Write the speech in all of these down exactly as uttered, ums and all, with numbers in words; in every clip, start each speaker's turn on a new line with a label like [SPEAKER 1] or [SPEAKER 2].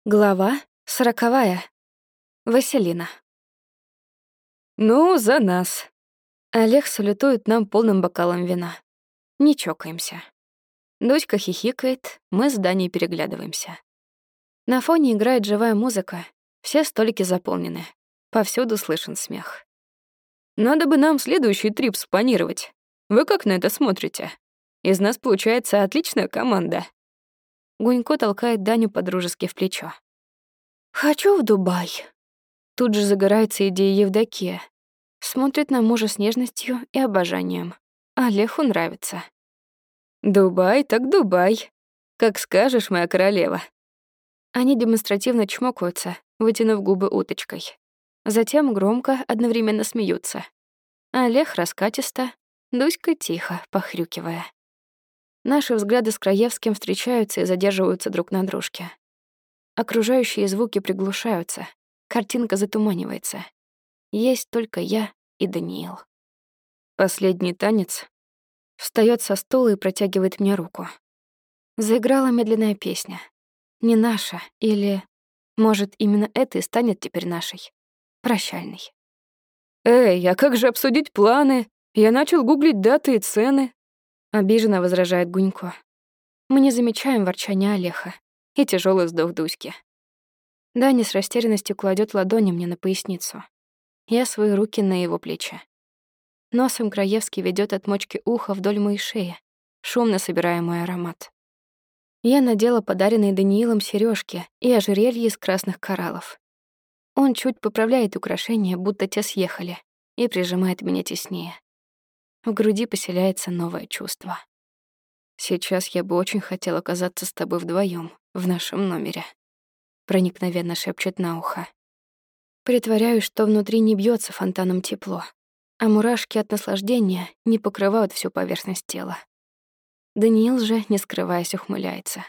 [SPEAKER 1] Глава сороковая. Василина.
[SPEAKER 2] «Ну, за нас!»
[SPEAKER 1] Олег салютует нам полным бокалом вина. Не чокаемся. Дочка хихикает, мы с Даней переглядываемся. На фоне играет живая музыка, все столики заполнены. Повсюду слышен смех.
[SPEAKER 2] «Надо бы нам следующий трип спланировать. Вы как на это смотрите? Из нас получается отличная команда».
[SPEAKER 1] Гунько толкает Даню по-дружески в плечо. «Хочу в Дубай». Тут же загорается идея Евдокия. Смотрит на мужа с нежностью и обожанием. Олегу нравится.
[SPEAKER 2] «Дубай так Дубай. Как скажешь, моя королева».
[SPEAKER 1] Они демонстративно чмокаются, вытянув губы уточкой. Затем громко, одновременно смеются. Олег раскатисто, Дуська тихо, похрюкивая. Наши взгляды с Краевским встречаются и задерживаются друг на дружке. Окружающие звуки приглушаются, картинка затуманивается. Есть только я и Даниил.
[SPEAKER 2] Последний танец.
[SPEAKER 1] Встаёт со стула и протягивает мне руку. Заиграла медленная песня. Не наша, или, может, именно это и станет теперь нашей. Прощальной.
[SPEAKER 2] «Эй, а как же обсудить планы? Я начал гуглить даты и цены».
[SPEAKER 1] Обиженно возражает Гунько. Мы не замечаем ворчания Олега и тяжелый вздох Дуськи. Даня с растерянностью кладет ладони мне на поясницу. Я свои руки на его плечи. Носом Краевский ведет от мочки уха вдоль моей шеи, шумно собирая мой аромат. Я надела подаренные Даниилом сережки и ожерелье из красных кораллов. Он чуть поправляет украшения, будто те съехали, и прижимает меня теснее. В груди поселяется новое чувство. Сейчас я бы очень хотела оказаться с тобой вдвоем в нашем номере. Проникновенно шепчет на ухо. Притворяюсь, что внутри не бьется фонтаном тепло, а мурашки от наслаждения не покрывают всю поверхность тела. Даниил же, не скрываясь, ухмыляется.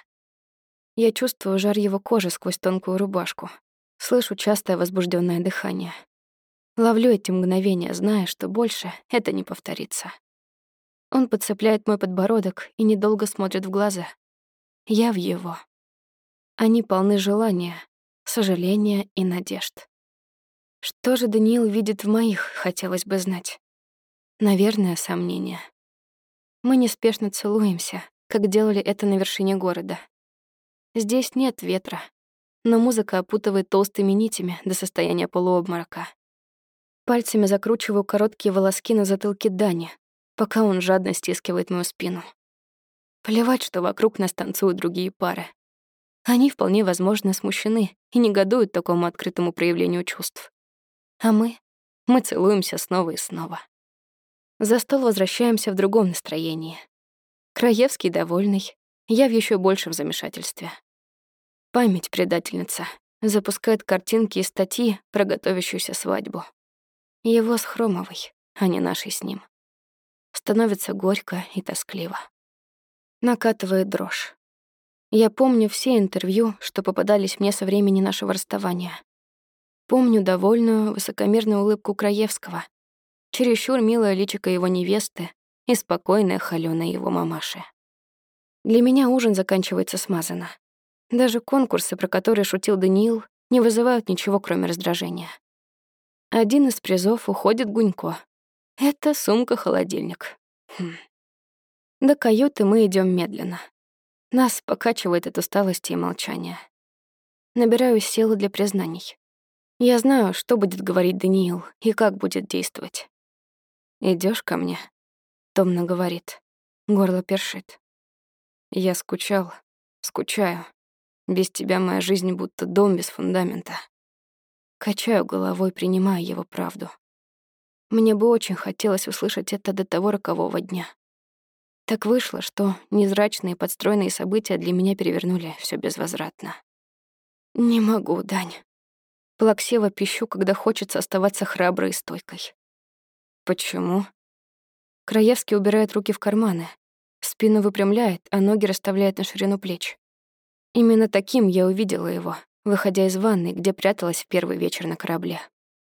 [SPEAKER 1] Я чувствую жар его кожи сквозь тонкую рубашку, слышу частое возбужденное дыхание. Ловлю эти мгновения, зная, что больше это не повторится. Он подцепляет мой подбородок и недолго смотрит в глаза. Я в его. Они полны желания, сожаления и надежд. Что же Даниил видит в моих, хотелось бы знать. Наверное, сомнения. Мы неспешно целуемся, как делали это на вершине города. Здесь нет ветра, но музыка опутывает толстыми нитями до состояния полуобморока. Пальцами закручиваю короткие волоски на затылке Дани, пока он жадно стискивает мою спину. Плевать, что вокруг нас танцуют другие пары. Они вполне возможно смущены и негодуют такому открытому проявлению чувств. А мы? Мы целуемся снова и снова. За стол возвращаемся в другом настроении. Краевский довольный, я в ещё большем замешательстве. Память предательница запускает картинки и статьи про готовящуюся свадьбу. Его с Хромовой, а не нашей с ним. Становится горько и тоскливо. Накатывает дрожь. Я помню все интервью, что попадались мне со времени нашего расставания. Помню довольную, высокомерную улыбку Краевского, чересчур милое личико его невесты и спокойное холёное его мамаши. Для меня ужин заканчивается смазанно. Даже конкурсы, про которые шутил Даниил, не вызывают ничего, кроме раздражения. Один из призов уходит Гунько. Это сумка-холодильник. Хм. До каюты мы идём медленно. Нас покачивает от усталости и молчания. Набираю силы для признаний. Я знаю, что будет говорить Даниил и как будет действовать. «Идёшь ко мне?» — томно говорит. Горло першит. Я скучал, скучаю. Без тебя моя жизнь будто дом без фундамента. Качаю головой, принимая его правду. Мне бы очень хотелось услышать это до того рокового дня. Так вышло, что незрачные подстроенные события для меня перевернули всё безвозвратно. Не могу, Дань. Плаксиво пищу, когда хочется оставаться храброй и стойкой. Почему? Краевский убирает руки в карманы, спину выпрямляет, а ноги расставляет на ширину плеч. Именно таким я увидела его, выходя из ванной, где пряталась в первый вечер на корабле.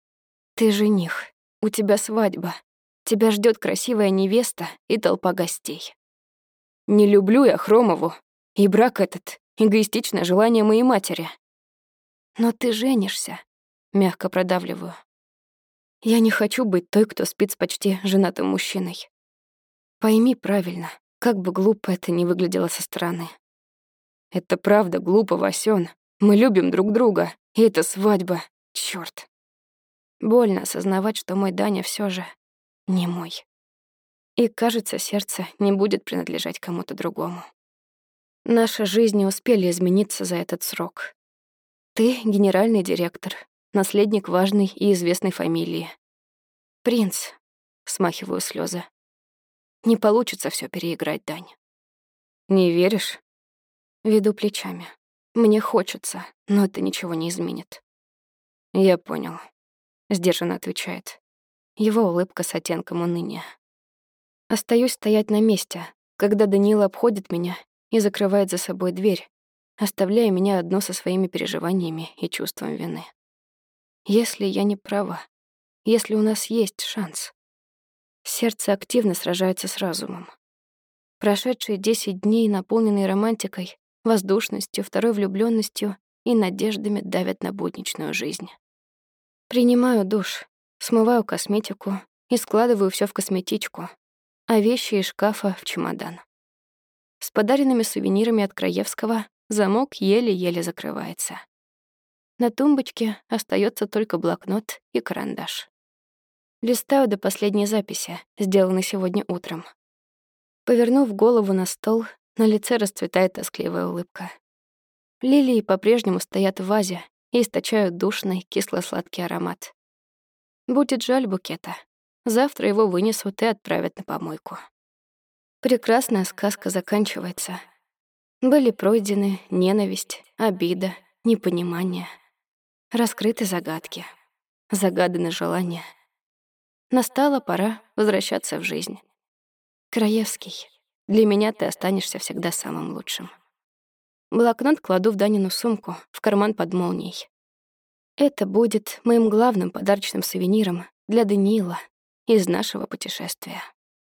[SPEAKER 1] Ты жених, у тебя свадьба, тебя ждёт красивая невеста и толпа гостей. Не люблю я Хромову, и брак этот — эгоистичное желание моей матери. Но ты женишься. Мягко продавливаю. Я не хочу быть той, кто спит с почти женатым мужчиной. Пойми правильно, как бы глупо это ни выглядело со стороны. Это правда глупо, Васён. Мы любим друг друга, и эта свадьба, чёрт. Больно осознавать, что мой Даня всё же не мой. И, кажется, сердце не будет принадлежать кому-то другому. Наши жизни успели измениться за этот срок. Ты — генеральный директор, наследник важной и известной фамилии. Принц, смахиваю слёзы. Не получится всё переиграть, Дань. Не веришь? Веду плечами. Мне хочется, но это ничего не изменит. Я понял. Сдержанно отвечает. Его улыбка с оттенком уныния. Остаюсь стоять на месте, когда Данила обходит меня и закрывает за собой дверь, оставляя меня одну со своими переживаниями и чувством вины. Если я не права, если у нас есть шанс. Сердце активно сражается с разумом. Прошедшие десять дней, наполненные романтикой, воздушностью, второй влюблённостью и надеждами, давят на будничную жизнь. Принимаю душ, смываю косметику и складываю всё в косметичку, а вещи из шкафа в чемодан. С подаренными сувенирами от Краевского замок еле-еле закрывается. На тумбочке остаётся только блокнот и карандаш. Листаю до последней записи, сделанной сегодня утром. Повернув голову на стол, на лице расцветает тоскливая улыбка. Лилии по-прежнему стоят в вазе и источают душный, кисло-сладкий аромат. Будет жаль букета. Завтра его вынесут и отправят на помойку. Прекрасная сказка заканчивается. Были пройдены ненависть, обида, непонимание. Раскрыты загадки. Загаданы желания. Настала пора возвращаться в жизнь. Краевский, для меня ты останешься всегда самым лучшим. Блокнот кладу в Данину сумку, в карман под молнией. Это будет моим главным подарочным сувениром для Даниила из нашего путешествия.